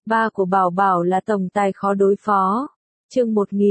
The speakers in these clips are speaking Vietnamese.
Ba của Bảo Bảo là tổng tài khó đối phó. Chương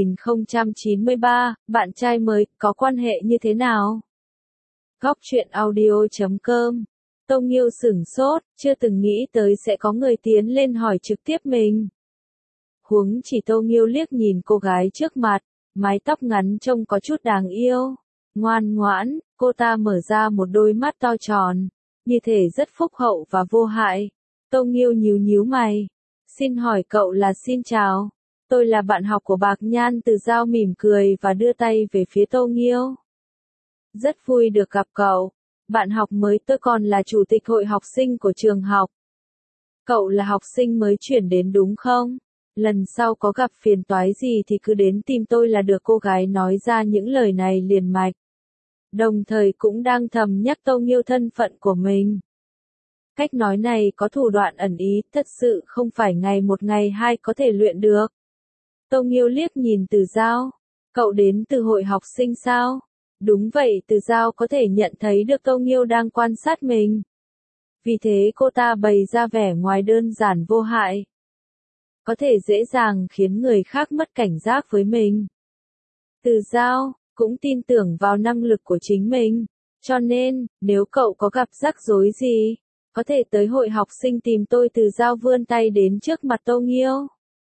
1093, bạn trai mới, có quan hệ như thế nào? Góc truyện audio.com. Tô Nghiêu sửng sốt, chưa từng nghĩ tới sẽ có người tiến lên hỏi trực tiếp mình. Huống chỉ Tô Nghiêu liếc nhìn cô gái trước mặt, mái tóc ngắn trông có chút đáng yêu. Ngoan ngoãn, cô ta mở ra một đôi mắt to tròn, như thể rất phúc hậu và vô hại. Tô Nghiêu nhíu nhíu mày. Xin hỏi cậu là? Xin chào. Tôi là bạn học của Bạc Nhan. Từ Giao mỉm cười và đưa tay về phía Tô Nghiêu. Rất vui được gặp cậu. Bạn học mới, tôi còn là chủ tịch hội học sinh của trường học. Cậu là học sinh mới chuyển đến đúng không? Lần sau có gặp phiền toái gì thì cứ đến tìm tôi là được. Cô gái nói ra những lời này liền mạch. Đồng thời cũng đang thầm nhắc Tô Nghiêu thân phận của mình. Cách nói này có thủ đoạn ẩn ý, thật sự không phải ngày một ngày hai có thể luyện được. Tô Nghiêu liếc nhìn Từ Giao. Cậu đến từ hội học sinh sao? Đúng vậy. Từ Giao có thể nhận thấy được Tô Nghiêu đang quan sát mình. Vì thế cô ta bày ra vẻ ngoài đơn giản vô hại. Có thể dễ dàng khiến người khác mất cảnh giác với mình. Từ Giao cũng tin tưởng vào năng lực của chính mình. Cho nên, nếu cậu có gặp rắc rối gì, có thể tới hội học sinh tìm tôi. Từ Giao vươn tay đến trước mặt Tô Nghiêu.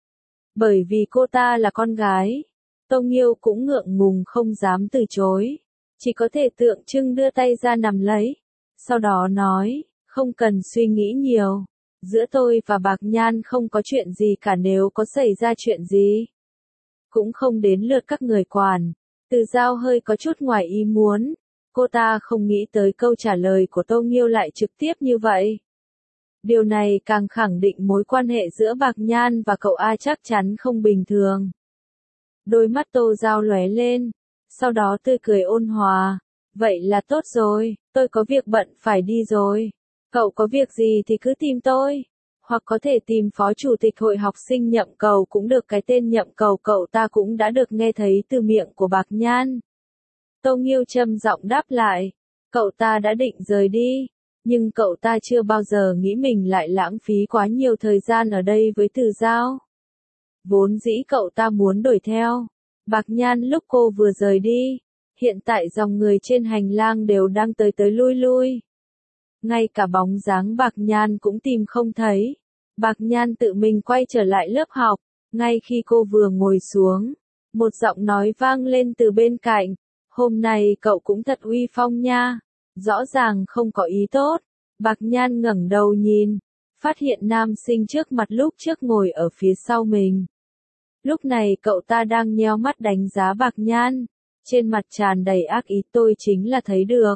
Bởi vì cô ta là con gái, Tô Nghiêu cũng ngượng ngùng không dám từ chối. Chỉ có thể tượng trưng đưa tay ra nắm lấy. Sau đó nói, không cần suy nghĩ nhiều. Giữa tôi và Bạc Nhan không có chuyện gì cả, nếu có xảy ra chuyện gì, cũng không đến lượt các người quản. Từ Giao hơi có chút ngoài ý muốn. Cô ta không nghĩ tới câu trả lời của Tô Nghiêu lại trực tiếp như vậy. Điều này càng khẳng định mối quan hệ giữa Bạc Nhan và cậu A chắc chắn không bình thường. Đôi mắt Tô Giao lóe lên, sau đó tươi cười ôn hòa. Vậy là tốt rồi, tôi có việc bận phải đi rồi. Cậu có việc gì thì cứ tìm tôi. Hoặc có thể tìm phó chủ tịch hội học sinh Nhậm Cầu cũng được. Cái tên Nhậm Cầu cậu ta cũng đã được nghe thấy từ miệng của Bạc Nhan. Tô Nghiêu trầm giọng đáp lại. Cậu ta đã định rời đi. Nhưng cậu ta chưa bao giờ nghĩ mình lại lãng phí quá nhiều thời gian ở đây với Từ Giao. Vốn dĩ cậu ta muốn đuổi theo Bạc Nhan lúc cô vừa rời đi. Hiện tại dòng người trên hành lang đều đang tới tới lui lui. Ngay cả bóng dáng Bạc Nhan cũng tìm không thấy. Bạc Nhan tự mình quay trở lại lớp học. Ngay khi cô vừa ngồi xuống, một giọng nói vang lên từ bên cạnh. Hôm nay cậu cũng thật uy phong nha. Rõ ràng không có ý tốt. Bạc Nhan ngẩng đầu nhìn, phát hiện nam sinh trước mặt lúc trước ngồi ở phía sau mình. Lúc này cậu ta đang nheo mắt đánh giá Bạc Nhan, trên mặt tràn đầy ác ý. Tôi chính là thấy được.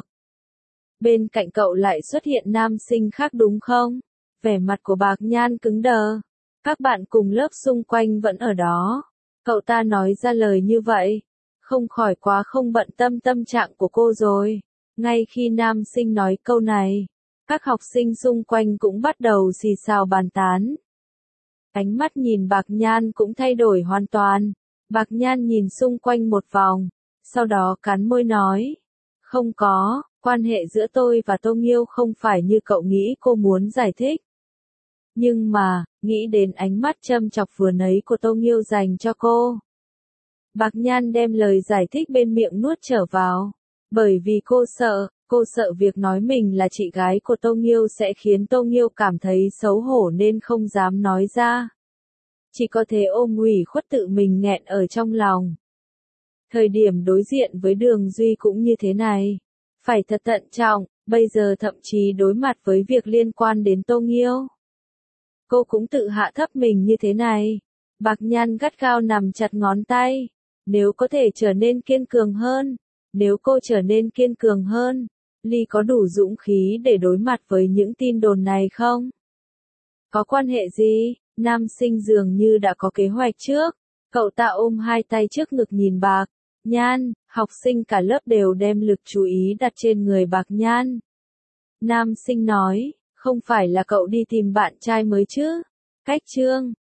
Bên cạnh cậu lại xuất hiện nam sinh khác đúng không? Vẻ mặt của Bạc Nhan cứng đờ. Các bạn cùng lớp xung quanh vẫn ở đó. Cậu ta nói ra lời như vậy, không khỏi quá không bận tâm tâm trạng của cô rồi. Ngay khi nam sinh nói câu này, các học sinh xung quanh cũng bắt đầu xì xào bàn tán. Ánh mắt nhìn Bạc Nhan cũng thay đổi hoàn toàn. Bạc Nhan nhìn xung quanh một vòng, sau đó cắn môi nói. Không có, quan hệ giữa tôi và Tô Nghiêu không phải như cậu nghĩ. Cô muốn giải thích. Nhưng mà, nghĩ đến ánh mắt châm chọc vừa nãy của Tô Nghiêu dành cho cô, Bạc Nhan đem lời giải thích bên miệng nuốt trở vào. Bởi vì cô sợ việc nói mình là chị gái của Tô Nghiêu sẽ khiến Tô Nghiêu cảm thấy xấu hổ nên không dám nói ra. Chỉ có thể ôm ủy khuất tự mình nghẹn ở trong lòng. Thời điểm đối diện với Đường Duy cũng như thế này. Phải thật thận trọng, bây giờ thậm chí đối mặt với việc liên quan đến Tô Nghiêu. Cô cũng tự hạ thấp mình như thế này. Bạc Nhan gắt gao nắm chặt ngón tay. Nếu có thể trở nên kiên cường hơn. Nếu cô trở nên kiên cường hơn, Ly có đủ dũng khí để đối mặt với những tin đồn này không? Có quan hệ gì? Nam sinh dường như đã có kế hoạch trước. Cậu ta ôm hai tay trước ngực nhìn Bạc Nhan. Học sinh cả lớp đều đem lực chú ý đặt trên người Bạc Nhan. Nam sinh nói, không phải là cậu đi tìm bạn trai mới chứ? Cách chương